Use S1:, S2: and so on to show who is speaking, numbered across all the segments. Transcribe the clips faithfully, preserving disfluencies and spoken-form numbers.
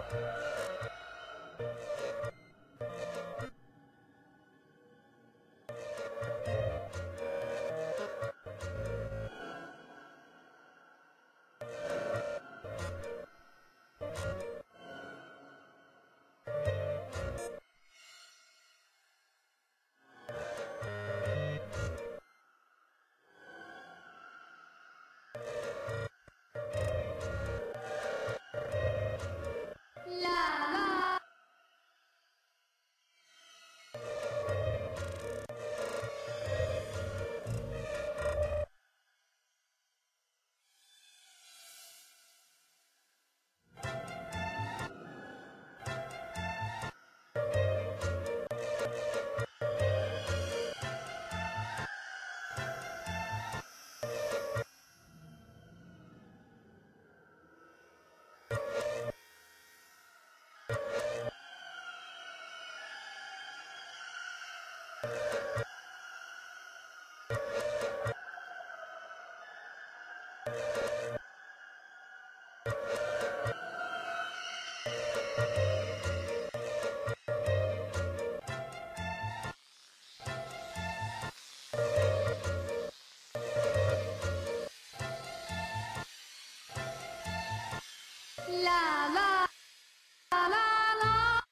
S1: La la la la la.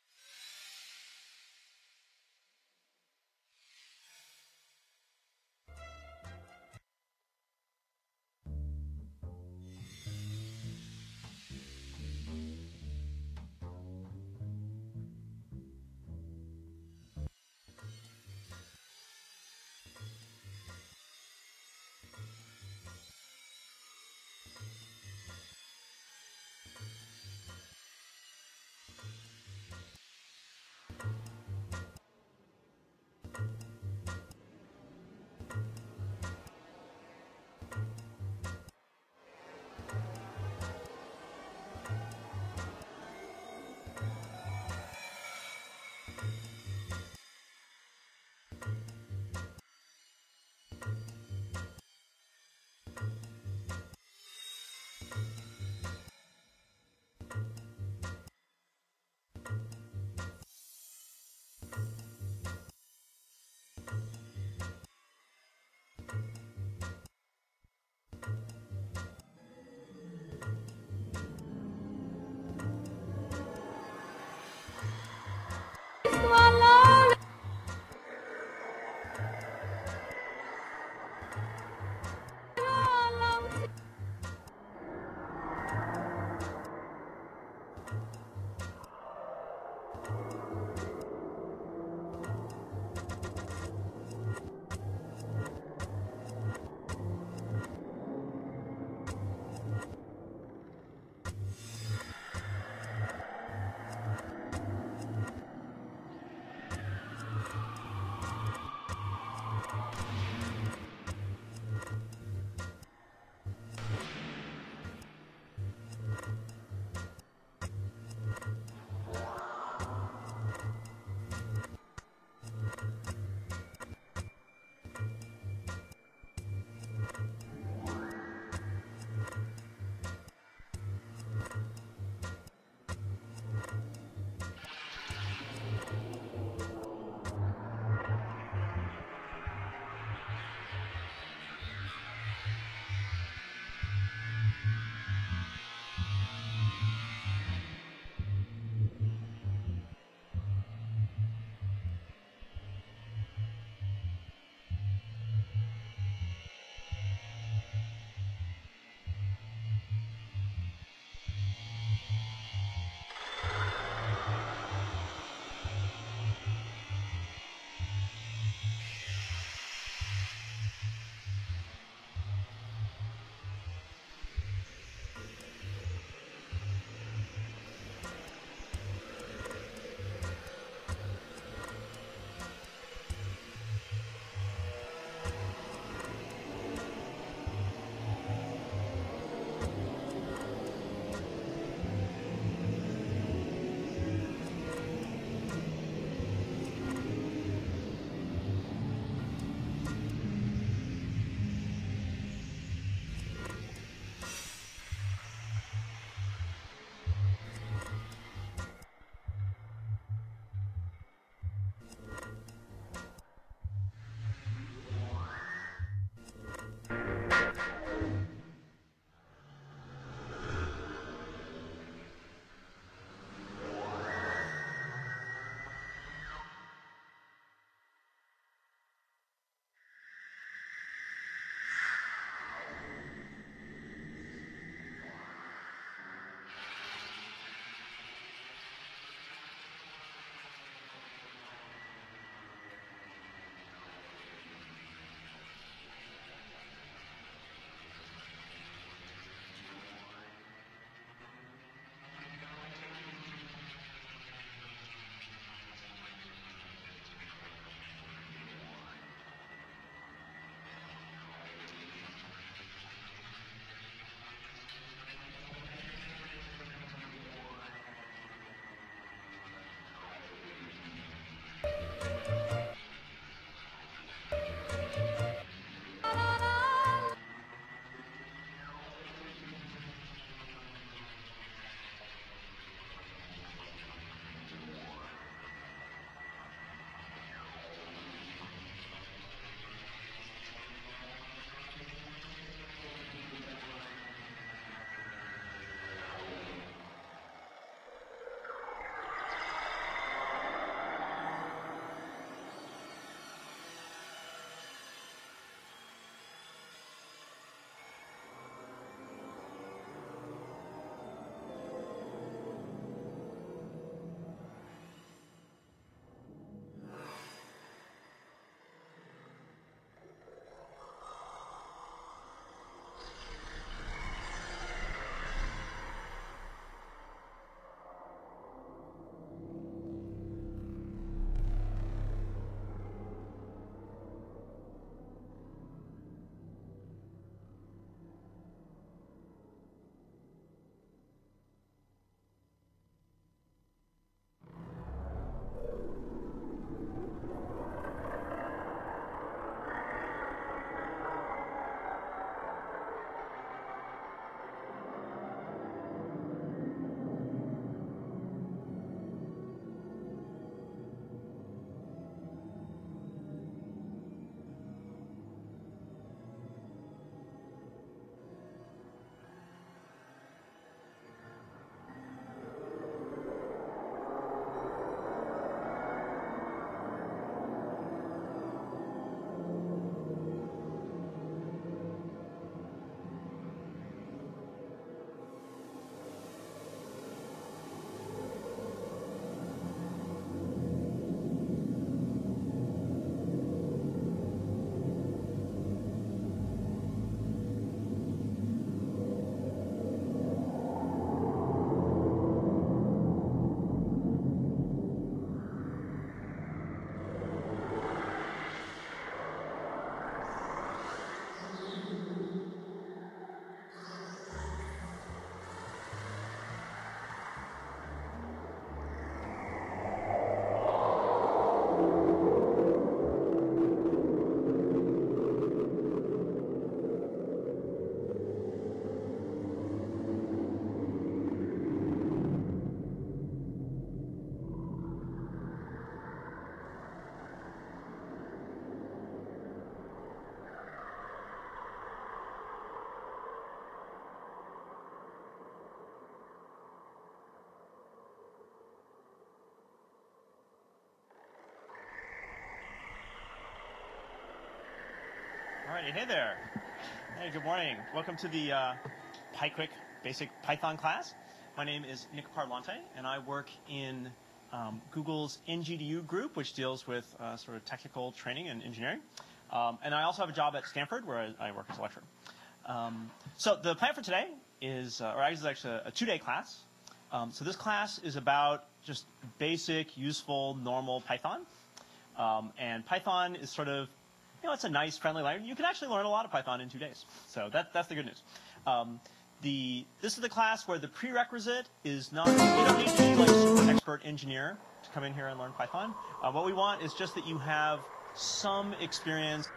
S2: Hey, hey there. Hey, good morning. Welcome to the uh, PyQuick Basic Python class. My name is Nick Parlanthe, and I work in um, Google's N G D U group, which deals with uh, sort of technical training and engineering. Um, and I also have a job at Stanford, where I, I work as a lecturer. Um, so the plan for today is, uh, or actually, it's actually a, a two-day class. Um, so this class is about just basic, useful, normal Python. Um, and Python is sort of, you know, it's a nice, friendly language. You can actually learn a lot of Python in two days. So that, that's the good news. Um, the, this is the class where the prerequisite is not, you don't need to be like super expert engineer to come in here and learn Python. Uh, what we want is just that you have some experience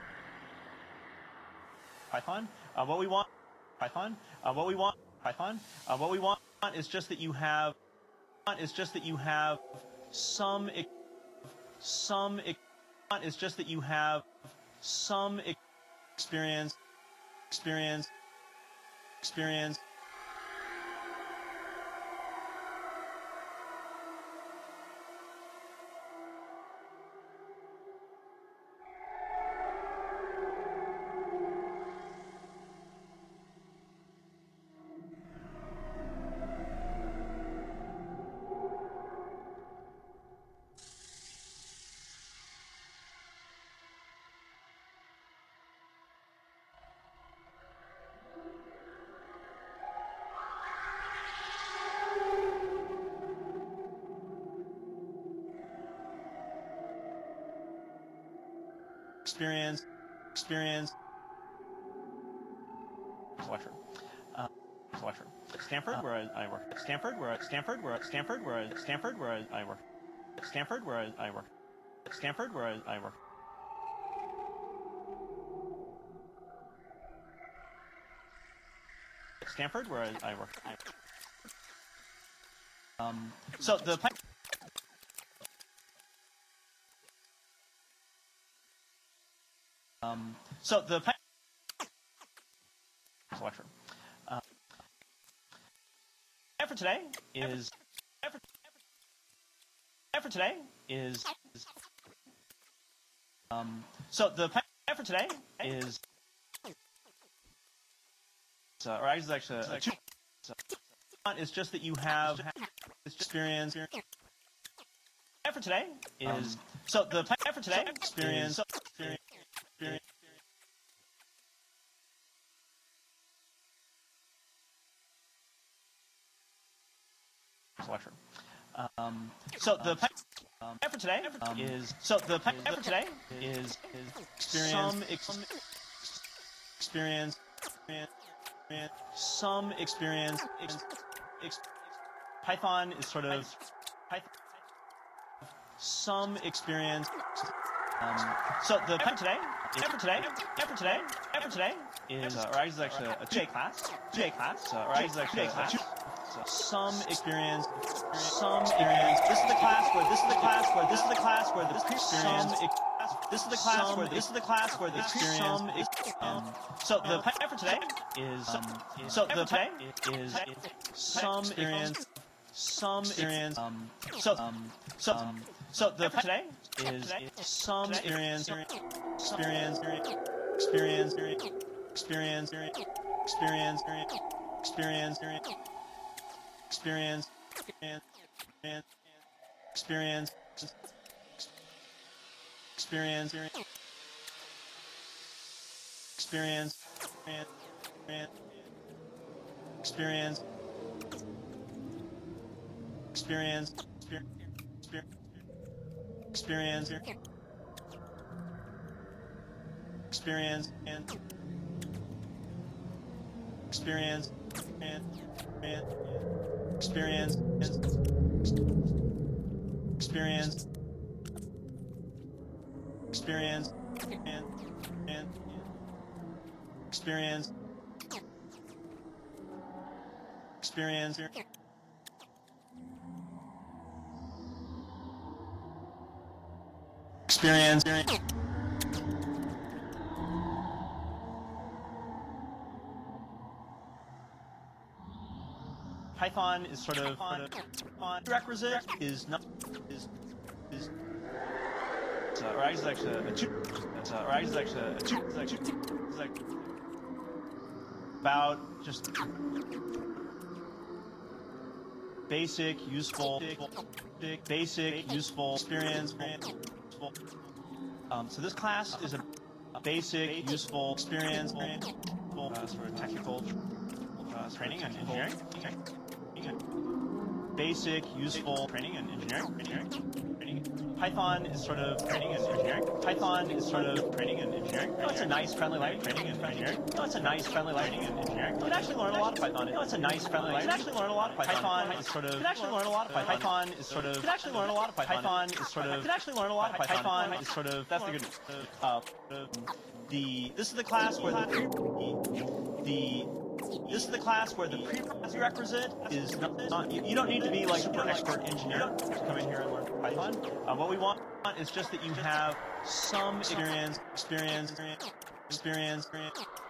S2: Python. Uh, what we want, Python. Uh, what we want, Python. Uh, what we want is just that you have, is just that you have some, some, is just that you have some experience, experience, experience. Experience, experience, lecture, uh, lecture. Stanford, where I, I work. Stanford, where I, Stanford, where I, Stanford, where I, Stanford, where I, I work. Stanford, where I, I work. Stanford, where I, I work. Stanford, where I, I work. Um, so the um, so the lecture. Uh, for today is for today is um, so the plan for today is uh, or actually actually uh, two, so, is just that you have experience. For today is um, so the plan for today experience. So, experience, experience lecture. Um, so the plan um, for today um, is so the plan for today is, is experience some ex experience, experience some experience. Ex ex Python is sort of Python, some experience. Um, so the plan today, for today, for today, for today is, uh, or actually actually a two-day class, two-day class, uh, or actually actually a class. So some experience, some experience. This is the class where this is the class where this is the class where the experience. This is the class where this is the class where the experience. Um, so the plan for today is um, so the plan is some experience, some experience. Um, so um, so um, so the plan today is some experience, experience, experience, experience, experience, experience. Experience, experience, experience, experience, experience, experience, experience, experience, experience, and experience, and and. Experience, experience, experience, and and experience, experience, experience. Python is sort of prerequisite is not is is uh, or actually actually a two uh, or actually actually a two like about just basic, useful, basic, useful experience. Um, so this class is a basic, useful experience, uh, sort of technical uh, training and engineering. Basic, useful training and engineering. engineering. Python is sort of training and engineering. Python is sort of training and engineering. No, it's a nice, friendly language. Training and engineering. No, it's a nice, friendly language. And engineering. You can actually learn a lot of Python. No, it's a nice, friendly language. You can actually learn a lot of Python. Python is sort of. You can actually learn a lot of Python. Python is sort of. You can actually learn a lot of Python. Python is sort of. You can actually learn a lot of Python. Python is sort of. That's the good. Uh, the this is the class where the the. This is the class where the prerequisite is not, not you, you don't need to be like super expert engineer to come in here and learn Python. Uh, what we want is just that you have some experience, experience, experience, experience